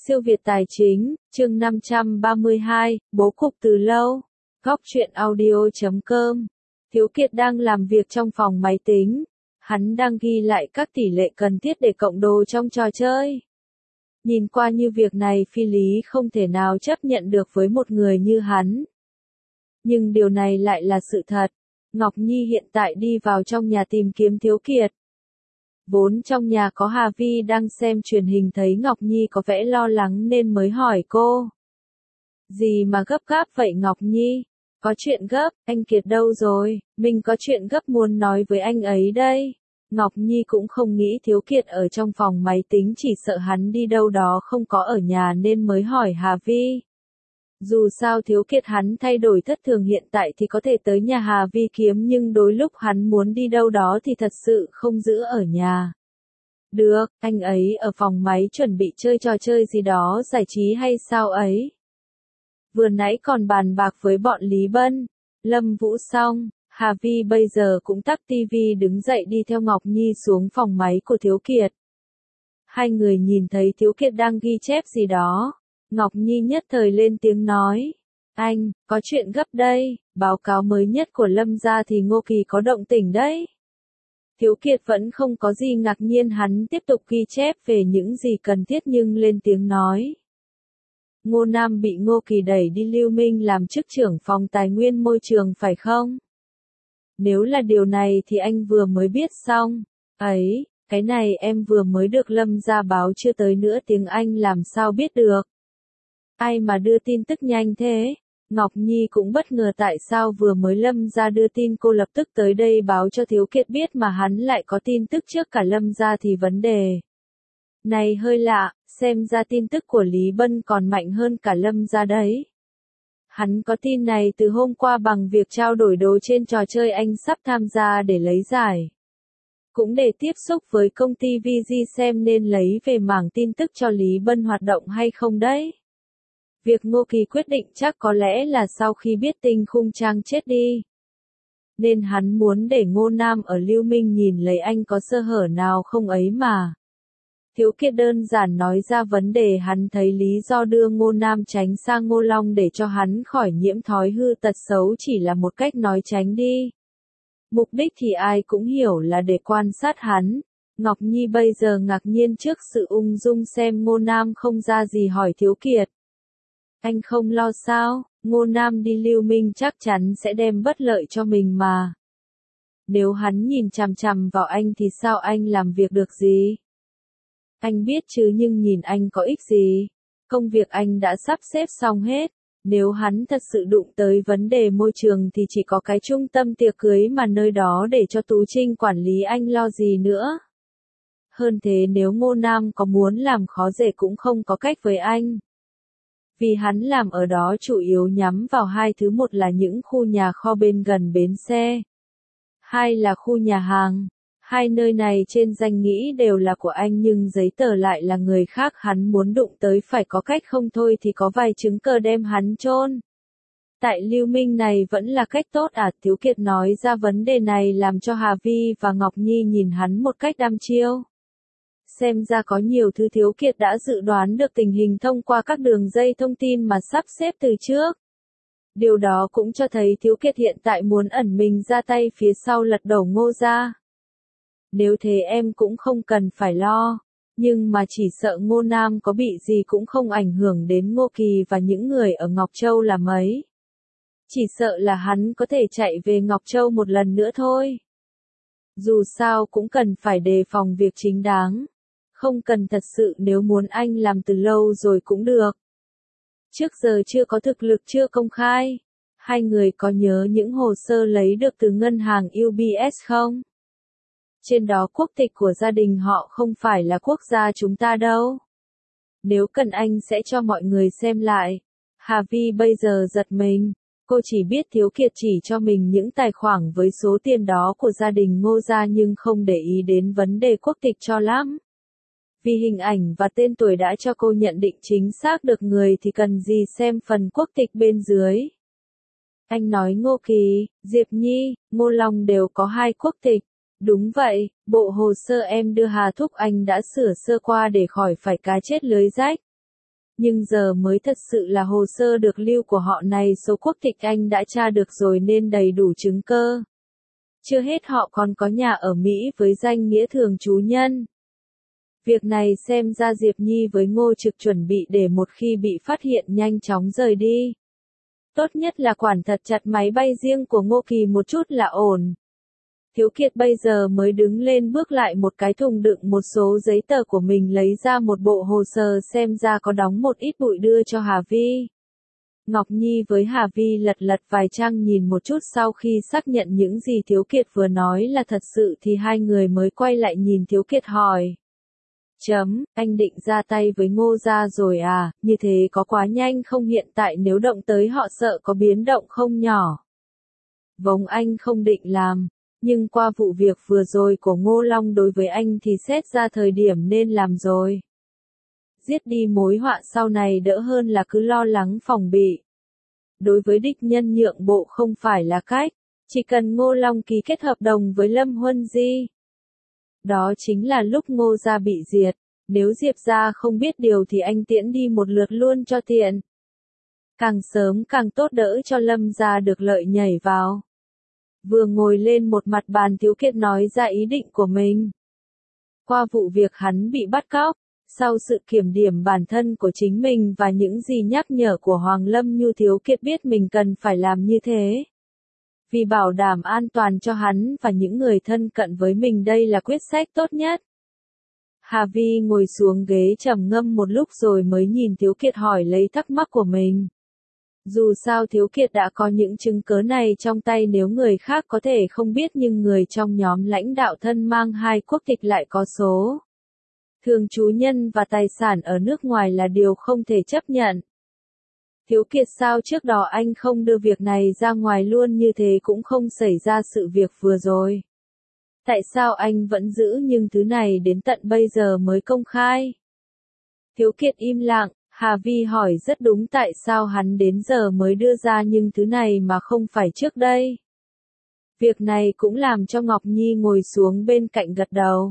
Siêu Việt Tài Chính, chương 532, bố cục từ lâu. Góc truyện audio.com. Thiếu Kiệt đang làm việc trong phòng máy tính. Hắn đang ghi lại các tỷ lệ cần thiết để cộng đồ trong trò chơi. Nhìn qua như việc này phi lý không thể nào chấp nhận được với một người như hắn. Nhưng điều này lại là sự thật. Ngọc Nhi hiện tại đi vào trong nhà tìm kiếm Thiếu Kiệt. Vốn trong nhà có Hà Vi đang xem truyền hình thấy Ngọc Nhi có vẻ lo lắng nên mới hỏi cô. Gì mà gấp gáp vậy Ngọc Nhi? Có chuyện gấp, anh Kiệt đâu rồi? Mình có chuyện gấp muốn nói với anh ấy đây. Ngọc Nhi cũng không nghĩ Thiếu Kiệt ở trong phòng máy tính, chỉ sợ hắn đi đâu đó không có ở nhà nên mới hỏi Hà Vi. Dù sao Thiếu Kiệt hắn thay đổi thất thường hiện tại thì có thể tới nhà Hà Vi kiếm, nhưng đôi lúc hắn muốn đi đâu đó thì thật sự không giữ ở nhà. Được, anh ấy ở phòng máy chuẩn bị chơi trò chơi gì đó giải trí hay sao ấy. Vừa nãy còn bàn bạc với bọn Lý Bân, Lâm Vũ xong, Hà Vi bây giờ cũng tắt tivi đứng dậy đi theo Ngọc Nhi xuống phòng máy của Thiếu Kiệt. Hai người nhìn thấy Thiếu Kiệt đang ghi chép gì đó. Ngọc Nhi nhất thời lên tiếng nói. Anh, có chuyện gấp đây, báo cáo mới nhất của Lâm gia thì Ngô Kỳ có động tĩnh đấy. Thiếu Kiệt vẫn không có gì ngạc nhiên, hắn tiếp tục ghi chép về những gì cần thiết nhưng lên tiếng nói. Ngô Nam bị Ngô Kỳ đẩy đi Lưu Minh làm chức trưởng phòng tài nguyên môi trường phải không? Nếu là điều này thì anh vừa mới biết xong. Ấy, cái này em vừa mới được Lâm gia báo chưa tới nữa, tiếng Anh làm sao biết được. Ai mà đưa tin tức nhanh thế? Ngọc Nhi cũng bất ngờ tại sao vừa mới Lâm gia đưa tin cô lập tức tới đây báo cho Thiếu Kiệt biết mà hắn lại có tin tức trước cả Lâm gia thì vấn đề này hơi lạ, xem ra tin tức của Lý Bân còn mạnh hơn cả Lâm gia đấy. Hắn có tin này từ hôm qua bằng việc trao đổi đồ trên trò chơi anh sắp tham gia để lấy giải. Cũng để tiếp xúc với công ty VG xem nên lấy về mảng tin tức cho Lý Bân hoạt động hay không đấy. Việc Ngô Kỳ quyết định chắc có lẽ là sau khi biết Tinh Khung Trang chết đi. Nên hắn muốn để Ngô Nam ở Lưu Minh nhìn lấy anh có sơ hở nào không ấy mà. Thiếu Kiệt đơn giản nói ra vấn đề, hắn thấy lý do đưa Ngô Nam tránh sang Ngô Long để cho hắn khỏi nhiễm thói hư tật xấu chỉ là một cách nói tránh đi. Mục đích thì ai cũng hiểu là để quan sát hắn. Ngọc Nhi bây giờ ngạc nhiên trước sự ung dung xem Ngô Nam không ra gì hỏi Thiếu Kiệt. Anh không lo sao, Ngô Nam đi Lưu Minh chắc chắn sẽ đem bất lợi cho mình mà. Nếu hắn nhìn chằm chằm vào anh thì sao anh làm việc được gì? Anh biết chứ, nhưng nhìn anh có ích gì? Công việc anh đã sắp xếp xong hết. Nếu hắn thật sự đụng tới vấn đề môi trường thì chỉ có cái trung tâm tiệc cưới mà nơi đó để cho Tú Trinh quản lý, anh lo gì nữa? Hơn thế, nếu Ngô Nam có muốn làm khó dễ cũng không có cách với anh. Vì hắn làm ở đó chủ yếu nhắm vào hai thứ: một là những khu nhà kho bên gần bến xe, hai là khu nhà hàng. Hai nơi này trên danh nghĩa đều là của anh nhưng giấy tờ lại là người khác, hắn muốn đụng tới phải có cách, không thôi thì có vài chứng cờ đem hắn chôn. Tại Lưu Minh này vẫn là cách tốt à? Thiếu Kiệt nói ra vấn đề này làm cho Hà Vi và Ngọc Nhi nhìn hắn một cách đăm chiêu. Xem ra có nhiều thứ Thiếu Kiệt đã dự đoán được tình hình thông qua các đường dây thông tin mà sắp xếp từ trước. Điều đó cũng cho thấy Thiếu Kiệt hiện tại muốn ẩn mình ra tay phía sau lật đổ Ngô gia. Nếu thế em cũng không cần phải lo, nhưng mà chỉ sợ Ngô Nam có bị gì cũng không ảnh hưởng đến Ngô Kỳ và những người ở Ngọc Châu là mấy. Chỉ sợ là hắn có thể chạy về Ngọc Châu một lần nữa thôi. Dù sao cũng cần phải đề phòng việc chính đáng. Không cần thật sự, nếu muốn anh làm từ lâu rồi cũng được. Trước giờ chưa có thực lực, chưa công khai. Hai người có nhớ những hồ sơ lấy được từ ngân hàng UBS không? Trên đó quốc tịch của gia đình họ không phải là quốc gia chúng ta đâu. Nếu cần anh sẽ cho mọi người xem lại. Hà Vi bây giờ giật mình. Cô chỉ biết Thiếu Kiệt chỉ cho mình những tài khoản với số tiền đó của gia đình Ngô gia nhưng không để ý đến vấn đề quốc tịch cho lắm. Vì hình ảnh và tên tuổi đã cho cô nhận định chính xác được người thì cần gì xem phần quốc tịch bên dưới. Anh nói Ngô Kỳ, Diệp Nhi, Ngô Long đều có hai quốc tịch. Đúng vậy, bộ hồ sơ em đưa Hà Thúc anh đã sửa sơ qua để khỏi phải cá chết lưới rách. Nhưng giờ mới thật sự là hồ sơ được lưu của họ này số quốc tịch anh đã tra được rồi nên đầy đủ chứng cơ. Chưa hết họ còn có nhà ở Mỹ với danh nghĩa thường trú nhân. Việc này xem ra Diệp Nhi với Ngô Trực chuẩn bị để một khi bị phát hiện nhanh chóng rời đi. Tốt nhất là quản thật chặt máy bay riêng của Ngô Kỳ một chút là ổn. Thiếu Kiệt bây giờ mới đứng lên bước lại một cái thùng đựng một số giấy tờ của mình lấy ra một bộ hồ sơ xem ra có đóng một ít bụi đưa cho Hà Vi. Ngọc Nhi với Hà Vi lật lật vài trang nhìn một chút sau khi xác nhận những gì Thiếu Kiệt vừa nói là thật sự thì hai người mới quay lại nhìn Thiếu Kiệt hỏi. Anh định ra tay với Ngô gia rồi à, như thế có quá nhanh không hiện tại nếu động tới họ sợ có biến động không nhỏ. Vâng anh không định làm, nhưng qua vụ việc vừa rồi của Ngô Long đối với anh thì xét ra thời điểm nên làm rồi. Giết đi mối họa sau này đỡ hơn là cứ lo lắng phòng bị. Đối với địch nhân nhượng bộ không phải là cách, chỉ cần Ngô Long ký kết hợp đồng với Lâm Huân Di. Đó chính là lúc Ngô gia bị diệt, nếu Diệp gia không biết điều thì anh tiễn đi một lượt luôn cho tiện. Càng sớm càng tốt đỡ cho Lâm gia được lợi nhảy vào. Vừa ngồi lên một mặt bàn Thiếu Kiệt nói ra ý định của mình. Qua vụ việc hắn bị bắt cóc, sau sự kiểm điểm bản thân của chính mình và những gì nhắc nhở của Hoàng Lâm Nhu Thiếu Kiệt biết mình cần phải làm như thế. Vì bảo đảm an toàn cho hắn và những người thân cận với mình đây là quyết sách tốt nhất. Hà Vi ngồi xuống ghế trầm ngâm một lúc rồi mới nhìn Thiếu Kiệt hỏi lấy thắc mắc của mình. Dù sao Thiếu Kiệt đã có những chứng cớ này trong tay nếu người khác có thể không biết nhưng người trong nhóm lãnh đạo thân mang hai quốc tịch lại có số. Thường trú nhân và tài sản ở nước ngoài là điều không thể chấp nhận. Thiếu Kiệt sao trước đó anh không đưa việc này ra ngoài luôn như thế cũng không xảy ra sự việc vừa rồi. Tại sao anh vẫn giữ nhưng thứ này đến tận bây giờ mới công khai? Thiếu Kiệt im lặng, Hà Vi hỏi rất đúng tại sao hắn đến giờ mới đưa ra nhưng thứ này mà không phải trước đây. Việc này cũng làm cho Ngọc Nhi ngồi xuống bên cạnh gật đầu.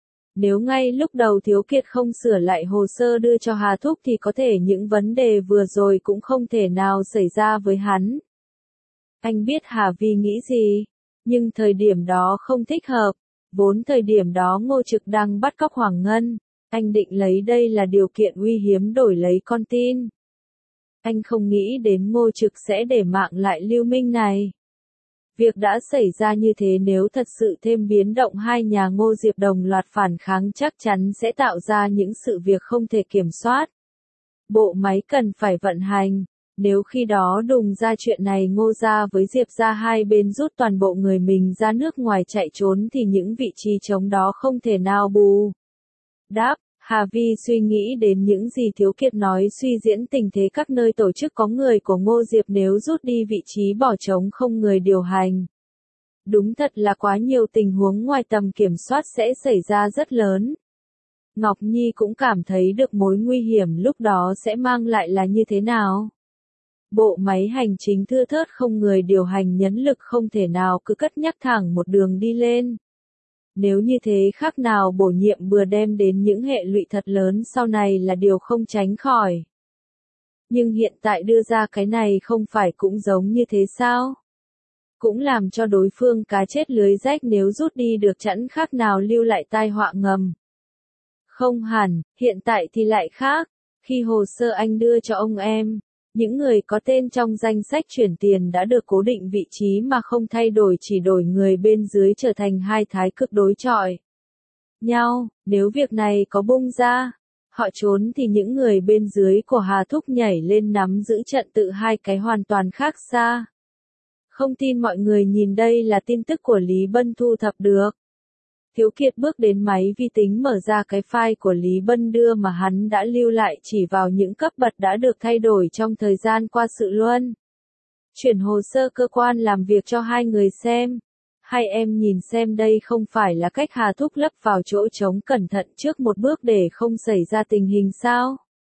Nếu ngay lúc đầu Thiếu Kiệt không sửa lại hồ sơ đưa cho Hà Thúc thì có thể những vấn đề vừa rồi cũng không thể nào xảy ra với hắn. Anh biết Hà Vi nghĩ gì, nhưng thời điểm đó không thích hợp, vốn thời điểm đó Ngô Trực đang bắt cóc Hoàng Ngân, anh định lấy đây là điều kiện uy hiếm đổi lấy con tin. Anh không nghĩ đến Ngô Trực sẽ để mạng lại Lưu Minh này. Việc đã xảy ra như thế nếu thật sự thêm biến động hai nhà Ngô Diệp đồng loạt phản kháng chắc chắn sẽ tạo ra những sự việc không thể kiểm soát. Bộ máy cần phải vận hành, nếu khi đó đùng ra chuyện này Ngô gia với Diệp gia hai bên rút toàn bộ người mình ra nước ngoài chạy trốn thì những vị trí trống đó không thể nào bù. Đáp, Hà Vi suy nghĩ đến những gì Thiếu Kiệt nói suy diễn tình thế các nơi tổ chức có người của Ngô Diệp nếu rút đi vị trí bỏ trống không người điều hành. Đúng thật là quá nhiều tình huống ngoài tầm kiểm soát sẽ xảy ra rất lớn. Ngọc Nhi cũng cảm thấy được mối nguy hiểm lúc đó sẽ mang lại là như thế nào. Bộ máy hành chính thưa thớt không người điều hành nhấn lực không thể nào cứ cất nhắc thẳng một đường đi lên. Nếu như thế khác nào bổ nhiệm bừa đem đến những hệ lụy thật lớn sau này là điều không tránh khỏi. Nhưng hiện tại đưa ra cái này không phải cũng giống như thế sao? Cũng làm cho đối phương cá chết lưới rách nếu rút đi được chẳng khác nào lưu lại tai họa ngầm. Không hẳn, hiện tại thì lại khác. Khi hồ sơ anh đưa cho ông em, những người có tên trong danh sách chuyển tiền đã được cố định vị trí mà không thay đổi chỉ đổi người bên dưới trở thành hai thái cực đối chọi nhau, nếu việc này có bung ra, họ trốn thì những người bên dưới của Hà Thúc nhảy lên nắm giữ trận tự hai cái hoàn toàn khác xa. Không tin mọi người nhìn đây là tin tức của Lý Bân thu thập được. Thiếu Kiệt bước đến máy vi tính mở ra cái file của Lý Bân đưa mà hắn đã lưu lại chỉ vào những cấp bậc đã được thay đổi trong thời gian qua sự luân chuyển hồ sơ cơ quan làm việc cho hai người xem. Hai em nhìn xem đây không phải là cách Hà Thúc lấp vào chỗ trống cẩn thận trước một bước để không xảy ra tình hình sao?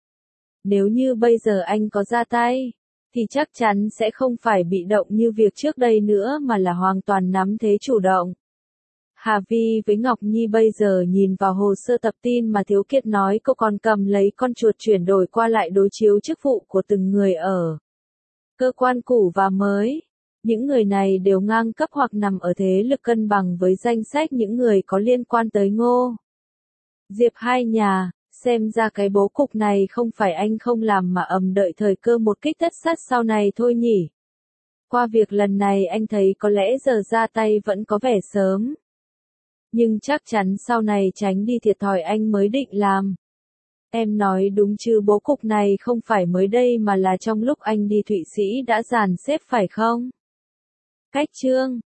Nếu như bây giờ anh có ra tay, thì chắc chắn sẽ không phải bị động như việc trước đây nữa mà là hoàn toàn nắm thế chủ động. Hà Vi với Ngọc Nhi bây giờ nhìn vào hồ sơ tập tin mà Thiếu Kiệt nói, cô còn cầm lấy con chuột chuyển đổi qua lại đối chiếu chức vụ của từng người ở cơ quan cũ và mới. Những người này đều ngang cấp hoặc nằm ở thế lực cân bằng với danh sách những người có liên quan tới Ngô Diệp hai nhà. Xem ra cái bố cục này không phải anh không làm mà đợi thời cơ một kích tất sát sau này thôi nhỉ. Qua việc lần này anh thấy có lẽ giờ ra tay vẫn có vẻ sớm. Nhưng chắc chắn sau này tránh đi thiệt thòi anh mới định làm. Em nói đúng chứ, bố cục này không phải mới đây mà là trong lúc anh đi Thụy Sĩ đã dàn xếp phải không? Cách chương